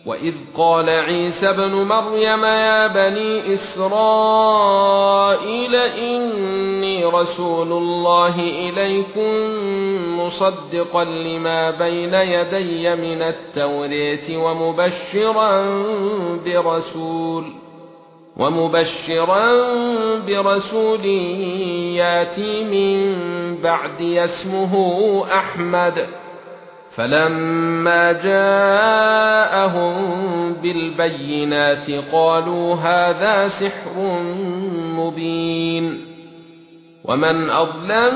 وإذ قال عيسى ابن مريم يا بني إسرائيل إني رسول الله إليكم مصدقا لما بين يدي من التوراة ومبشرا برسول ياتي من بعدي اسمه أحمد. فلما جاءهم بالبينات قالوا هذا سحر مبين. ومن أظلم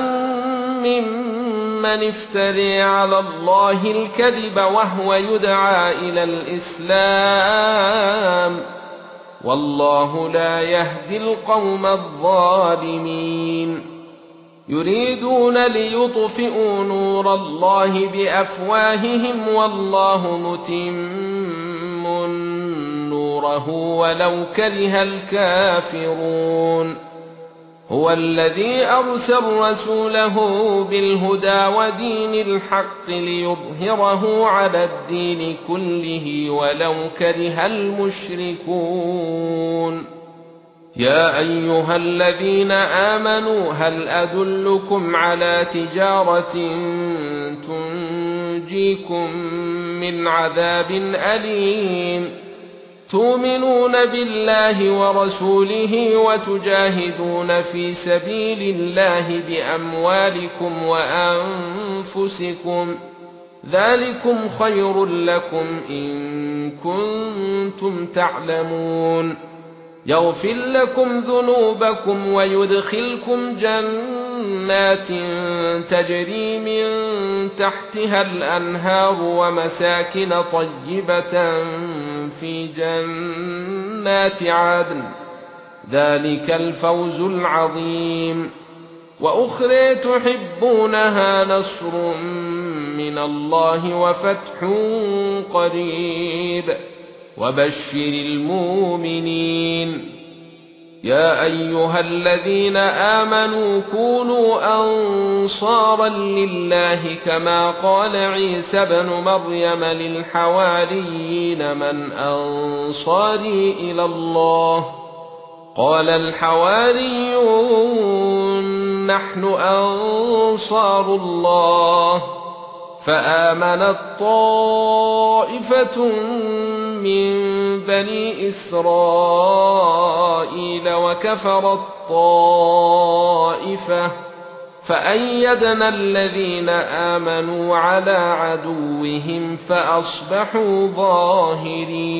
ممن افترى على الله الكذب وهو يدعى إلى الإسلام والله لا يهدي القوم الظالمين. يريدون ليطفئوا نور الله بأفواههم والله متم نوره ولو كره الكافرون. هو الذي أرسل رسوله بالهدى ودين الحق ليظهره على الدين كله ولو كره المشركون. يا أيها الذين آمنوا هل أدلكم على تجارة تنجيكم من عذاب أليم تؤمنون بالله ورسوله وتجاهدون في سبيل الله بأموالكم وأنفسكم ذلكم خير لكم إن كنتم تعلمون. يغفر لكم ذنوبكم ويدخلكم جنات تجري من تحتها الأنهار ومساكن طيبة في جنات عدن ذلك الفوز العظيم. وأخرى تحبونها نصر من الله وفتح قريب وبشر المؤمنين. يا أيها الذين آمنوا كونوا أنصارا لله كما قال عيسى ابن مريم للحواريين من أنصاري إلى الله قال الحواريون نحن أنصار الله. فآمنت طائفة من بني إسرائيل وكفرت طائفة فأيدنا الذين آمنوا على عدوهم فأصبحوا ظاهرين.